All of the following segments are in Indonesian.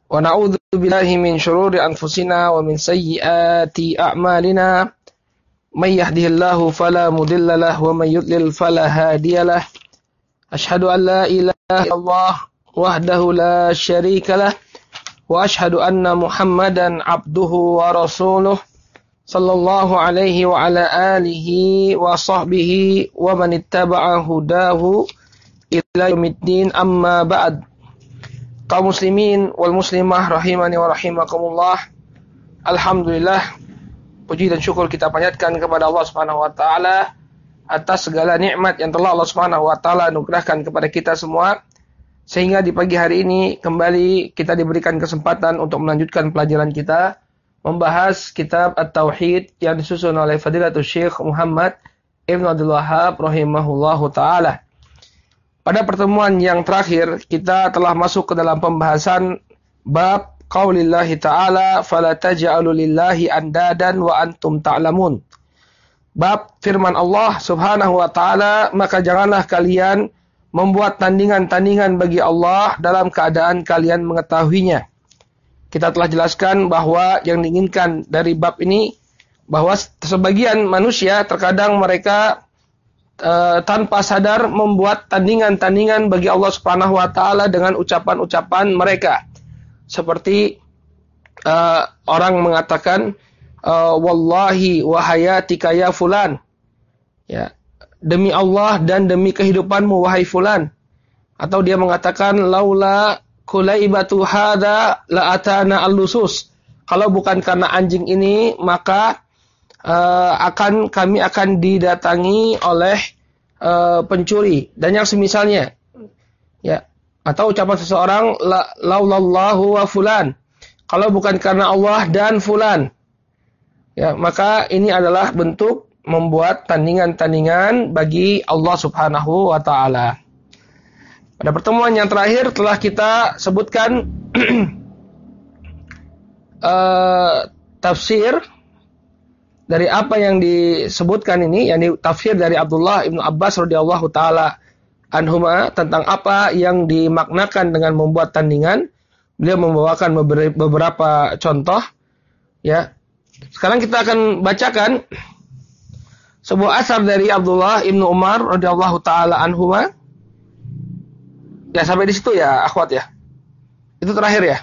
Wa na'udzu billahi min syururi anfusina wa min sayyiati a'malina. May yahdihillahu fala mudilla lahu wa may yudlil fala hadiyalah. Asyhadu an la ilaha illallah wahdahu la syarika lah wa asyhadu anna Muhammadan abduhu wa rasuluh sallallahu alaihi wa ala alihi wa sahbihi wa man ittaba'a hudahu ila yaumiddin, amma ba'd. Kaum muslimin wal muslimah rahimani wa rahimakumullah. Alhamdulillah, puji dan syukur kita panjatkan kepada Allah Subhanahu wa taala atas segala nikmat yang telah Allah Subhanahu wa taala anugerahkan kepada kita semua, sehingga di pagi hari ini kembali kita diberikan kesempatan untuk melanjutkan pelajaran kita membahas kitab At-Tauhid yang disusun oleh Fadilatul Syekh Muhammad Ibn Abdul Wahhab rahimahullahu taala. Pada pertemuan yang terakhir kita telah masuk ke dalam pembahasan bab qaulillahi ta'ala fala taj'alu lillahi andadan wa antum ta'lamun. Bab firman Allah Subhanahu wa taala, maka janganlah kalian membuat tandingan-tandingan bagi Allah dalam keadaan kalian mengetahuinya. Kita telah jelaskan bahwa yang diinginkan dari bab ini bahwa sebagian manusia terkadang mereka tanpa sadar membuat tandingan-tandingan bagi Allah Subhanahu wa taala dengan ucapan-ucapan mereka. Seperti orang mengatakan wallahi wa hayatika ya fulan. Ya, demi Allah dan demi kehidupanmu wahai fulan. Atau dia mengatakan laula kulaibatu hadza la atana al-lusus. Kalau bukan karena anjing ini, maka kami akan didatangi oleh pencuri dan yang semisalnya. Ya, atau ucapan seseorang laulallahu wa fulan. Kalau bukan karena Allah dan fulan. Ya, maka ini adalah bentuk membuat tandingan-tandingan bagi Allah Subhanahu wa taala. Pada pertemuan yang terakhir telah kita sebutkan tafsir dari apa yang disebutkan ini, yakni tafsir dari Abdullah ibnu Abbas radhiyallahu taala anhuma tentang apa yang dimaknakan dengan membuat tandingan. Beliau membawakan beberapa contoh. Ya, sekarang kita akan bacakan sebuah asar dari Abdullah ibnu Umar radhiyallahu taala anhuma. Ya, sampai di situ ya, akhwat ya. Itu terakhir ya.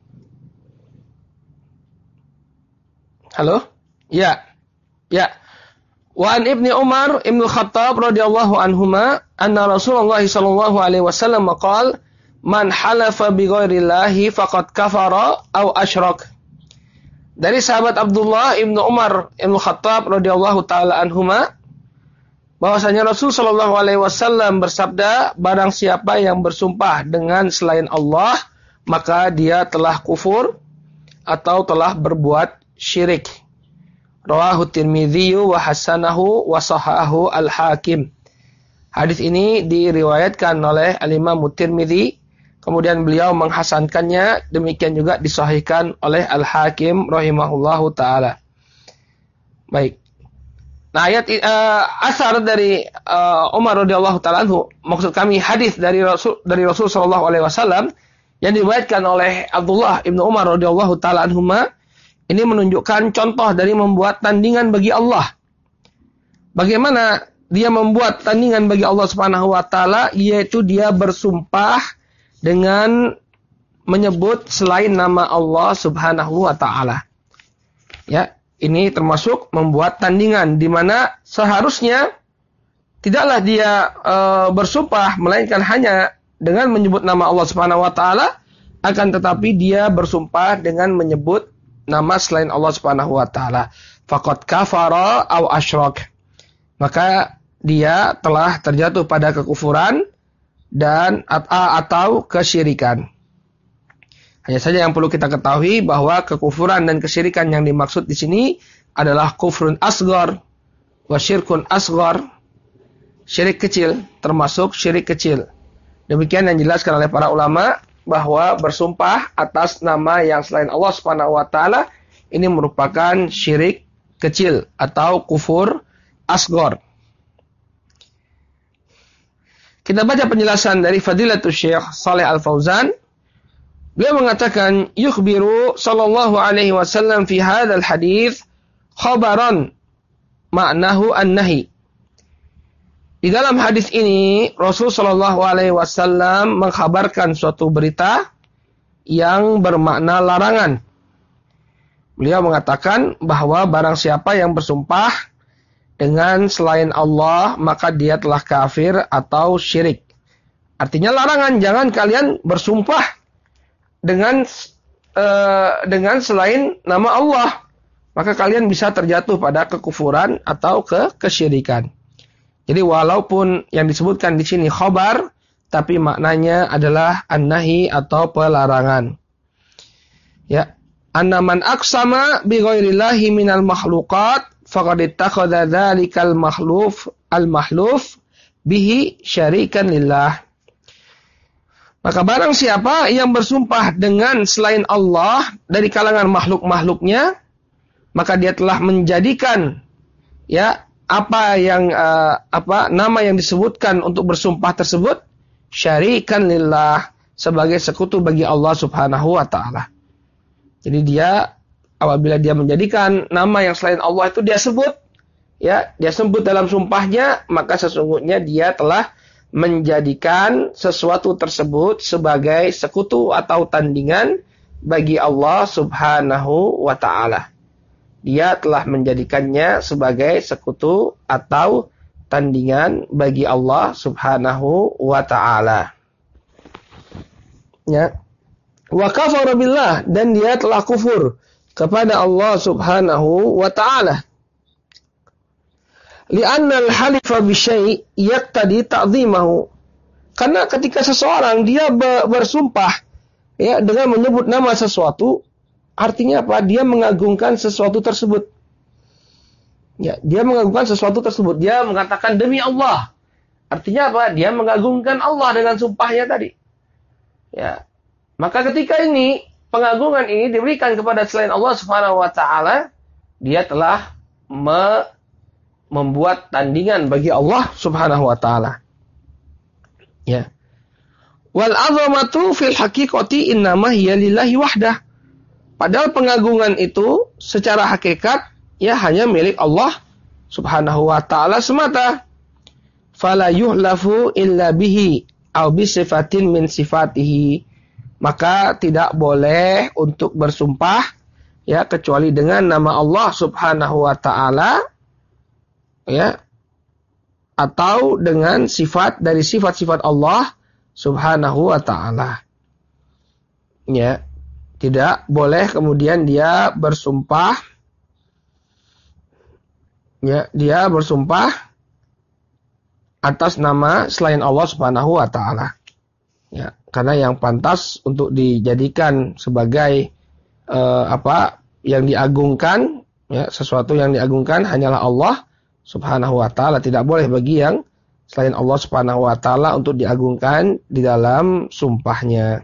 Halo? Ya. Ya. Wa an Ibni Umar Ibnu Khattab radhiyallahu anhuma anna Rasulullah sallallahu alaihi wasallam qala man halafa bi ghairillahi faqad kafara aw asyrak. Dari sahabat Abdullah Ibnu Umar Ibnu Khattab radhiyallahu taala anhuma bahwasanya Rasul sallallahu alaihi wasallam bersabda, barang siapa yang bersumpah dengan selain Allah, maka dia telah kufur atau telah berbuat syirik. Rawahu Tirmidzi wa hasanahu wa sahahahu al-Hakim. Hadis ini diriwayatkan oleh Al-Imam Tirmidzi, kemudian beliau menghasankannya, demikian juga disahihkan oleh Al-Hakim rahimahullahu taala. Baik. Nah, ayat asar dari Umar radhiyallahu taala anhu, maksud kami hadis dari Rasul sallallahu alaihi wasallam yang diriwayatkan oleh Abdullah ibnu Umar radhiyallahu taala anhuma, ini menunjukkan contoh dari membuat tandingan bagi Allah. Bagaimana dia membuat tandingan bagi Allah Subhanahu wa taala, yaitu dia bersumpah dengan menyebut selain nama Allah Subhanahu wa taala. Ya, ini termasuk membuat tandingan di mana seharusnya tidaklah dia bersumpah melainkan hanya dengan menyebut nama Allah Subhanahu wa taala, akan tetapi dia bersumpah dengan menyebut nama selain Allah Subhanahu wa taala. Faqad kafara aw asyrak. Maka dia telah terjatuh pada kekufuran dan atau kesyirikan. Hanya saja yang perlu kita ketahui bahwa kekufuran dan kesyirikan yang dimaksud di sini adalah kufrun asghar wa syirkun asghar. Syirik kecil, termasuk syirik kecil. Demikian yang dijelaskan oleh para ulama bahwa bersumpah atas nama yang selain Allah Subhanahu wa taala ini merupakan syirik kecil atau kufur asghar. Kita baca penjelasan dari Fadilatul Syekh Shalih Al Fauzan Beliau mengatakan, yukhbiru sallallahu alaihi wasallam fi hadzal hadits khabaran ma'nahu an-nahi. Di dalam hadis ini Rasul sallallahu alaihi wasallam mengkhabarkan suatu berita yang bermakna larangan. Beliau mengatakan bahwa barang siapa yang bersumpah dengan selain Allah, maka dia telah kafir atau syirik. Artinya larangan, jangan kalian bersumpah dengan selain nama Allah, maka kalian bisa terjatuh pada kekufuran atau kesyirikan. Jadi walaupun yang disebutkan di sini khabar, tapi maknanya adalah an-nahi atau pelarangan. Ya, anna man aqsama bi ghairillahi minal makhluqat faqad ittakhadha dzalikal mahluf bihi syarikan lillah. Maka barang siapa yang bersumpah dengan selain Allah dari kalangan makhluk-makhluknya, maka dia telah menjadikan nama yang disebutkan untuk bersumpah tersebut syarikan lillah, sebagai sekutu bagi Allah Subhanahu wa taala. Jadi dia apabila dia menjadikan nama yang selain Allah itu dia sebut dalam sumpahnya, maka sesungguhnya dia telah menjadikan sesuatu tersebut sebagai sekutu atau tandingan bagi Allah Subhanahu wa ta'ala. Dia telah menjadikannya sebagai sekutu atau tandingan bagi Allah Subhanahu wa ta'ala. Ya. Wa kafara billah, dan dia telah kufur kepada Allah Subhanahu wa ta'ala. Li'anna al-halifa bisyai' yaqtadi ta'zimahu. Karena ketika seseorang dia bersumpah dengan menyebut nama sesuatu, artinya apa? Dia mengagungkan sesuatu tersebut. Ya, dia mengagungkan sesuatu tersebut. Dia mengatakan demi Allah. Artinya apa? Dia mengagungkan Allah dengan sumpahnya tadi. Ya. Maka ketika ini pengagungan ini diberikan kepada selain Allah Subhanahu wa taala, dia telah membuat tandingan bagi Allah Subhanahu wa taala. Ya. Wal 'azamatu fil haqiqati innama hiya lillahi wahdah. Padahal pengagungan itu secara hakikat hanya milik Allah Subhanahu wa taala semata. Fala yuhlafu illa bihi aw bi sifatin min sifatihi. Maka tidak boleh untuk bersumpah kecuali dengan nama Allah Subhanahu wa taala, atau dengan sifat dari sifat-sifat Allah Subhanahu wa ta'ala. Ya, tidak boleh kemudian dia bersumpah atas nama selain Allah Subhanahu wa ta'ala. Ya, karena yang pantas untuk dijadikan sebagai yang diagungkan, sesuatu yang diagungkan hanyalah Allah Subhanahu wa ta'ala. Tidak boleh bagi yang selain Allah Subhanahu wa ta'ala untuk diagungkan di dalam sumpahnya.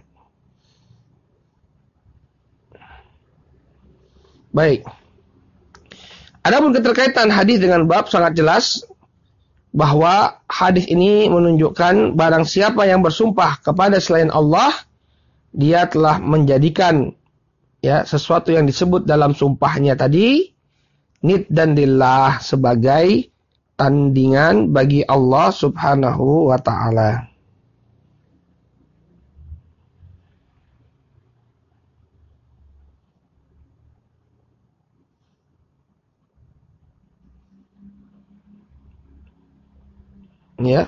Baik. Adapun keterkaitan hadis dengan bab sangat jelas bahwa hadis ini menunjukkan barang siapa yang bersumpah kepada selain Allah, dia telah menjadikan sesuatu yang disebut dalam sumpahnya tadi nid dan lillah sebagai tandingan bagi Allah Subhanahu wa ta'ala. Ya.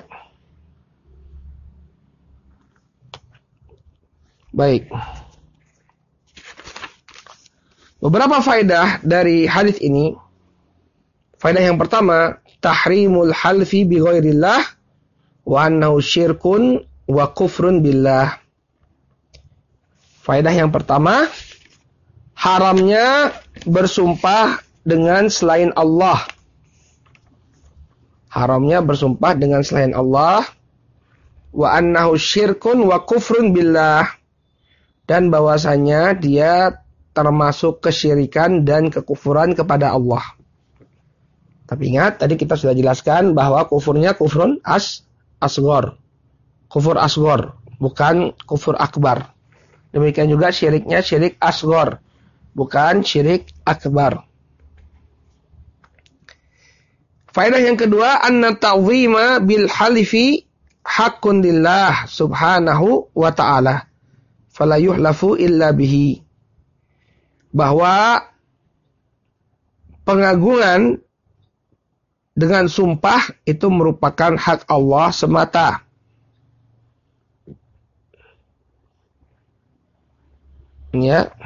Baik. Beberapa faedah dari hadis ini. Faedah yang pertama, tahrimul halfi bi ghairillah wa annahu syirkun wa kufrun billah. Faedah yang pertama, haramnya bersumpah dengan selain Allah. Haramnya bersumpah dengan selain Allah. Wa annahu syirkun wa kufrun billah. Dan bahwasanya dia termasuk kesyirikan dan kekufuran kepada Allah. Tapi ingat, tadi kita sudah jelaskan bahwa kufurnya kufrun asghar. Kufur asghar, bukan kufur akbar. Demikian juga syiriknya syirik asghar, bukan syirik akbar. Faedah yang kedua, anna ta'zima bil halifi haqqun lillah subhanahu wa ta'ala. Fala yuhlafu illa bihi. Bahwa pengagungan dengan sumpah itu merupakan hak Allah semata. Ya.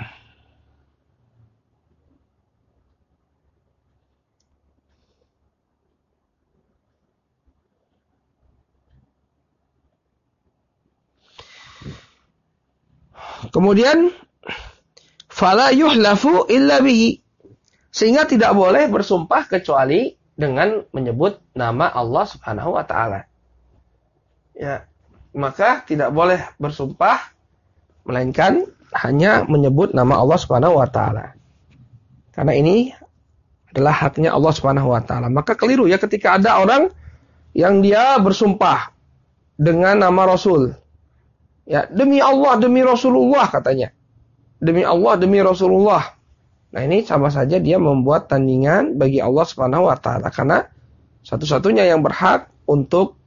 Kemudian fala yuhlafu illa bihi. Sehingga tidak boleh bersumpah kecuali dengan menyebut nama Allah Subhanahu wa taala. Ya, maka tidak boleh bersumpah melainkan hanya menyebut nama Allah Subhanahu wa taala. Karena ini adalah haknya Allah Subhanahu wa taala. Maka keliru ya ketika ada orang yang dia bersumpah dengan nama Rasul. Ya, demi Allah, demi Rasulullah katanya. Demi Allah, demi Rasulullah. Nah, ini sama saja dia membuat tandingan bagi Allah Subhanahu wa taala karena satu-satunya yang berhak untuk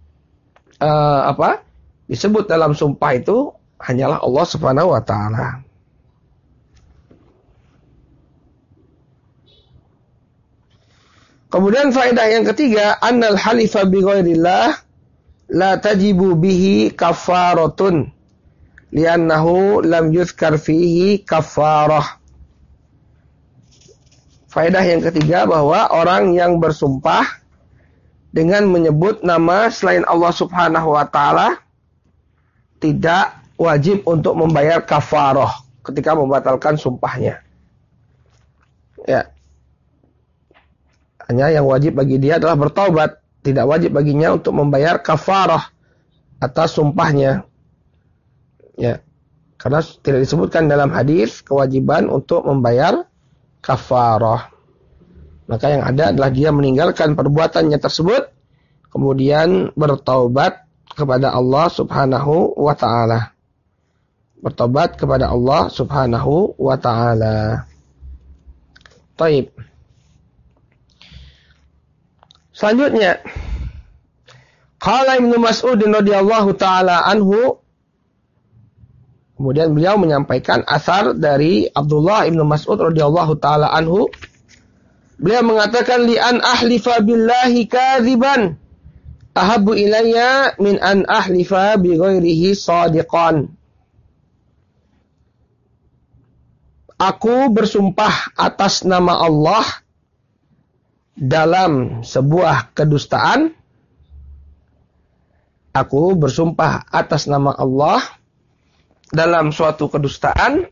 disebut dalam sumpah itu hanyalah Allah Subhanahu wa taala. Kemudian faedah yang ketiga, annal halifa bi ghairillah la tajibu bihi kafaratun li'annahu lam yuzkar fihi kafarah. Faedah yang ketiga bahwa orang yang bersumpah dengan menyebut nama selain Allah Subhanahu wa taala tidak wajib untuk membayar kafarah ketika membatalkan sumpahnya. Ya. Hanya yang wajib bagi dia adalah bertaubat. Tidak wajib baginya untuk membayar kafarah atas sumpahnya. Ya. Karena tidak disebutkan dalam hadis kewajiban untuk membayar kafarah. Maka yang ada adalah dia meninggalkan perbuatannya tersebut, kemudian bertaubat kepada Allah Subhanahu wa taala. Bertaubat kepada Allah Subhanahu wa taala. Taib. Selanjutnya, qala Ibnu Mas'ud radhiyallahu taala anhu, kemudian beliau menyampaikan asar dari Abdullah Ibnu Mas'ud radhiyallahu taala anhu. Beliau mengatakan li an ahlifa billahi kadziban ahabbu ilayya min an ahlifa bi ghairihi shadiqan. Aku bersumpah atas nama Allah dalam sebuah kedustaan. Aku bersumpah atas nama Allah dalam suatu kedustaan.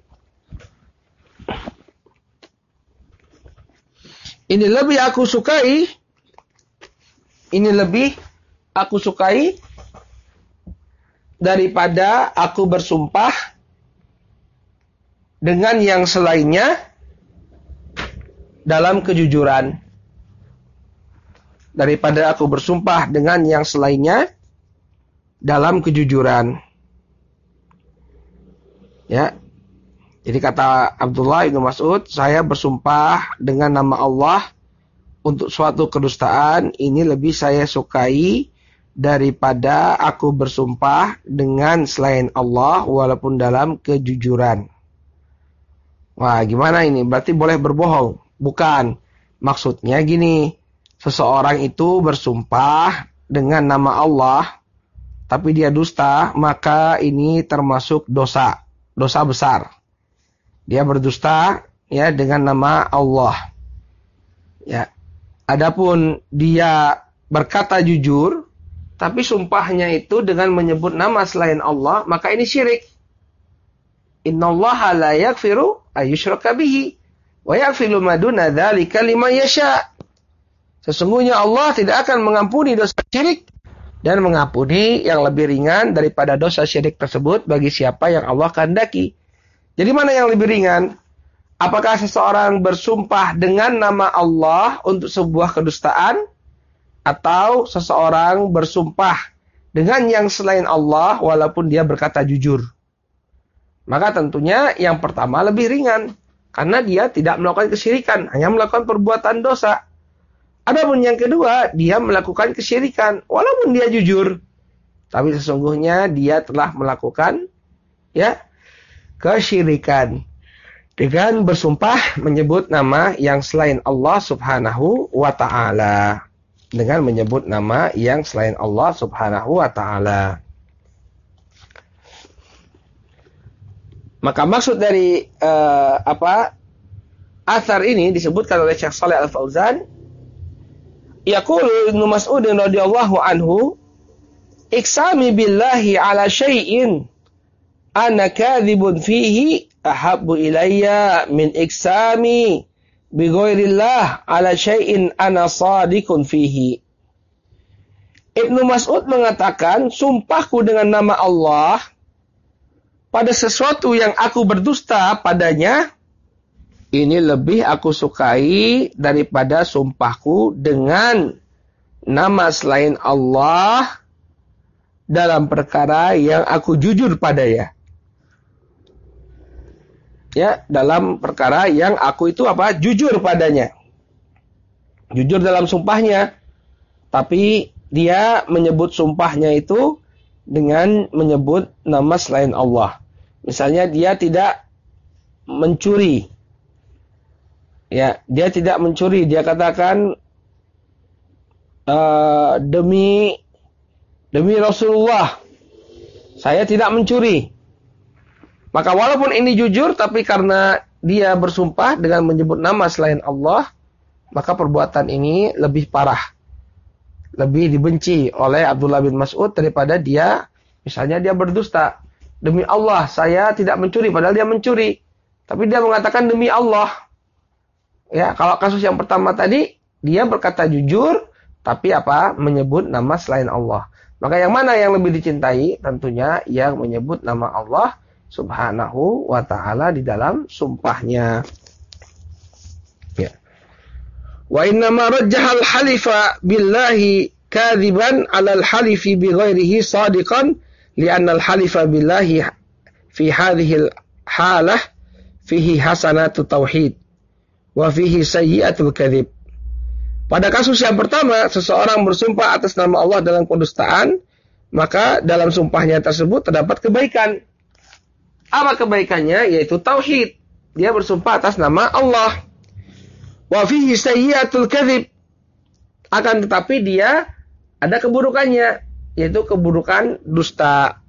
Ini lebih aku sukai. Ini lebih aku sukai daripada aku bersumpah dengan yang selainnya dalam kejujuran. Daripada aku bersumpah dengan yang selainnya dalam kejujuran. Ya. Jadi kata Abdullah Ibnu Mas'ud, saya bersumpah dengan nama Allah untuk suatu kedustaan, ini lebih saya sukai daripada aku bersumpah dengan selain Allah walaupun dalam kejujuran. Wah, gimana ini? Berarti boleh berbohong? Bukan. Maksudnya gini, seseorang itu bersumpah dengan nama Allah, tapi dia dusta, maka ini termasuk dosa besar. Dia berdusta ya dengan nama Allah. Ya. Adapun dia berkata jujur, tapi sumpahnya itu dengan menyebut nama selain Allah, maka ini syirik. Innallaha la yaghfiru ayyushraka bihi wa yaghfiru ma duna dzalika liman yasha. Sesungguhnya Allah tidak akan mengampuni dosa syirik dan mengampuni yang lebih ringan daripada dosa syirik tersebut bagi siapa yang Allah kehendaki. Jadi mana yang lebih ringan? Apakah seseorang bersumpah dengan nama Allah untuk sebuah kedustaan, atau seseorang bersumpah dengan yang selain Allah walaupun dia berkata jujur? Maka tentunya yang pertama lebih ringan. Karena dia tidak melakukan kesyirikan. Hanya melakukan perbuatan dosa. Adapun yang kedua, dia melakukan kesyirikan. Walaupun dia jujur. Tapi sesungguhnya dia telah melakukan kesyirikan. Dengan bersumpah menyebut nama yang selain Allah subhanahu wa ta'ala. Dengan menyebut nama yang selain Allah subhanahu wa ta'ala. Maka maksud dari athar ini disebutkan oleh Syekh Shalih Al-Fauzan, yaqulu Ibnu Mas'ud radhiyallahu anhu, iksami billahi ala syai'in ana kadhibun fihi ahabbu ilayya min iksami bi ghairillah ala syai'in ana shadiqun fihi. Ibnu Mas'ud mengatakan, sumpahku dengan nama Allah pada sesuatu yang aku berdusta padanya, ini lebih aku sukai daripada sumpahku dengan nama selain Allah dalam perkara yang aku jujur padanya. Ya, dalam perkara yang aku itu jujur padanya. Jujur dalam sumpahnya. Tapi dia menyebut sumpahnya itu dengan menyebut nama selain Allah. Misalnya dia tidak mencuri. Ya, dia tidak mencuri. Dia katakan demi Rasulullah, saya tidak mencuri. Maka walaupun ini jujur, tapi karena dia bersumpah dengan menyebut nama selain Allah, maka perbuatan ini lebih parah. Lebih dibenci oleh Abdullah bin Mas'ud daripada dia, misalnya dia berdusta. Demi Allah, saya tidak mencuri. Padahal dia mencuri. Tapi dia mengatakan demi Allah. Ya, kalau kasus yang pertama tadi, dia berkata jujur, tapi menyebut nama selain Allah. Maka yang mana yang lebih dicintai? Tentunya yang menyebut nama Allah subhanahu wa ta'ala di dalam sumpahnya. Ya. Wa innama rajjahal halifa billahi kadhiban alal halifi bi ghairihi sadiqan li'anna al-halifa billahi fi hadhihi al-halah fihi hasanatu tauhid wa fihi sayyi'atul kadhib. Pada kasus yang pertama, seseorang bersumpah atas nama Allah dalam kedustaan, maka dalam sumpahnya tersebut terdapat kebaikan. Apa kebaikannya? Yaitu tauhid. Dia bersumpah atas nama Allah. Wa fihi sayyi'atul kadhib. Akan tetapi dia ada keburukannya, yaitu keburukan dusta.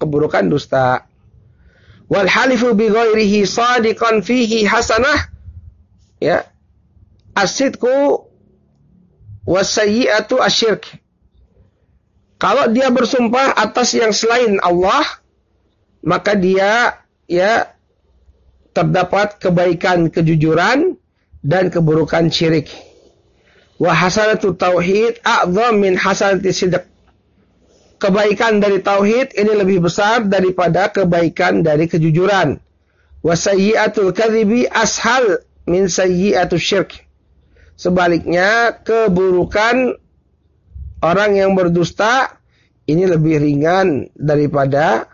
Wal halifu bi ghairihi shadiqan fihi hasanah. Ya. As-sidqu was-sayyi'atu asyirk. Kalau dia bersumpah atas yang selain Allah, maka dia terdapat kebaikan kejujuran dan keburukan syirik. Wa hasanatu tauhid a'dham min hasanati sidq. Kebaikan dari tauhid ini lebih besar daripada kebaikan dari kejujuran. Wa sayyi'atul kadhibi ashal min sayyi'atu syirk. Sebaliknya, keburukan orang yang berdusta ini lebih ringan daripada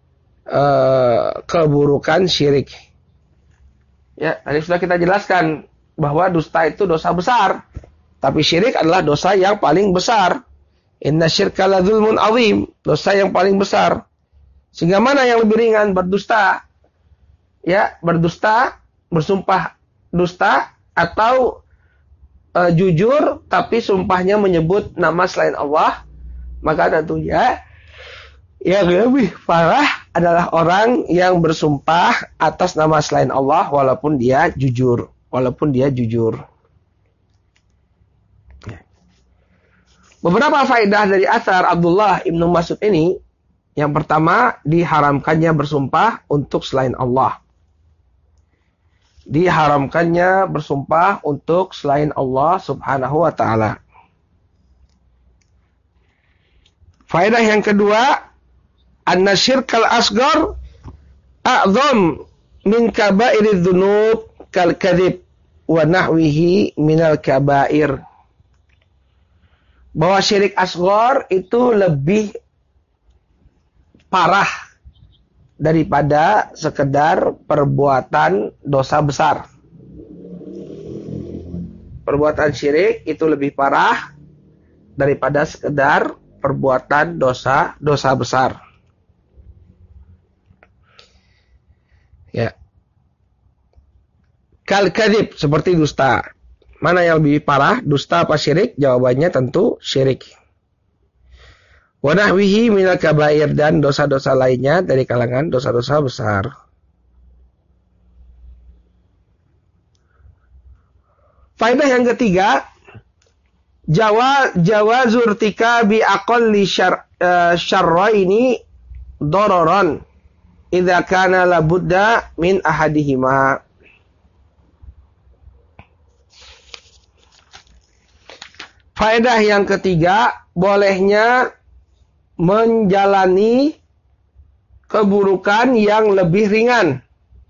keburukan syirik. Ya, tadi sudah kita jelaskan bahwa dusta itu dosa besar, tapi syirik adalah dosa yang paling besar. Inna syirka la dzulmun azim, dosa yang paling besar. Sehingga mana yang lebih ringan, berdusta? Ya, berdusta, bersumpah dusta, atau jujur tapi sumpahnya menyebut nama selain Allah? Maka tentunya yang lebih parah adalah orang yang bersumpah atas nama selain Allah walaupun dia jujur. Beberapa faedah dari athar Abdullah ibnu Mas'ud ini. Yang pertama, diharamkannya bersumpah untuk selain Allah. Diharamkannya bersumpah untuk selain Allah subhanahu wa ta'ala. Faedah yang kedua, anna syirkal asghar a'zam min kabairidz dzunub kal kadzib wa nahwihi minal kabair. Bahwa syirik asghar itu lebih parah daripada sekedar perbuatan dosa besar. Perbuatan syirik itu lebih parah daripada sekedar perbuatan dosa besar. Ya. Kal kadzib, seperti dusta. Mana yang lebih parah, dusta apa syirik? Jawabannya tentu syirik. Wa nahwihi minal kabair, dan dosa-dosa lainnya dari kalangan dosa-dosa besar. Faedah yang ketiga, jawazur tikabi aqalli syarraini dararan idza kana labudda min ahadihima. Faedah yang ketiga, bolehnya menjalani keburukan yang lebih ringan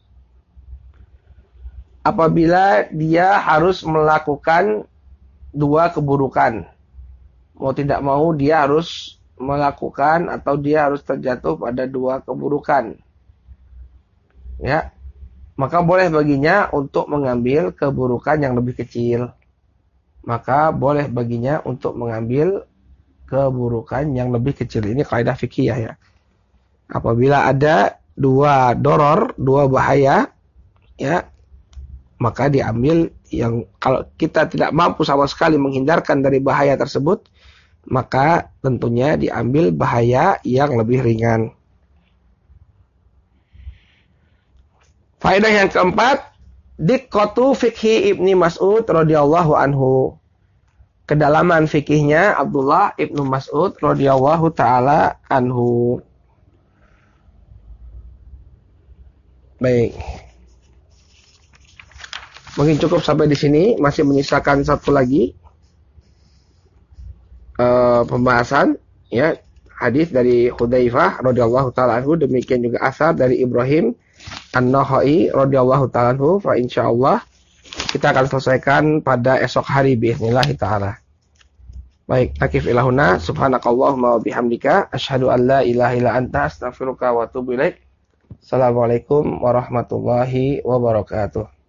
apabila dia harus melakukan dua keburukan. Mau tidak mau dia harus melakukan atau dia harus terjatuh pada dua keburukan. Ya. Maka boleh baginya untuk mengambil keburukan yang lebih kecil. Maka boleh baginya untuk mengambil keburukan yang lebih kecil. Ini kaidah fikih ya. Apabila ada dua doror, dua bahaya, ya, maka diambil yang, kalau kita tidak mampu sama sekali menghindarkan dari bahaya tersebut, maka tentunya diambil bahaya yang lebih ringan. Faedah yang keempat, diqqatu fikhi Ibni Mas'ud radhiyallahu anhu. Kedalaman fikihnya Abdullah Ibnu Mas'ud radhiyallahu taala anhu. Baik. Mungkin cukup sampai di sini, masih menyisakan satu lagi pembahasan, ya, hadis dari Hudzaifah radhiyallahu taala anhu, demikian juga asar dari Ibrahim An-Nakhai radhiyallahu taala anhu. Fa insyaallah kita akan selesaikan pada esok hari biiznillah taala. Baik, nakif ilahuna, subhanakallahumma wa bihamdika, asyhadu an la ilaha illa anta, astaghfiruka wa atubu ilaik. Assalamualaikum warahmatullahi wabarakatuh.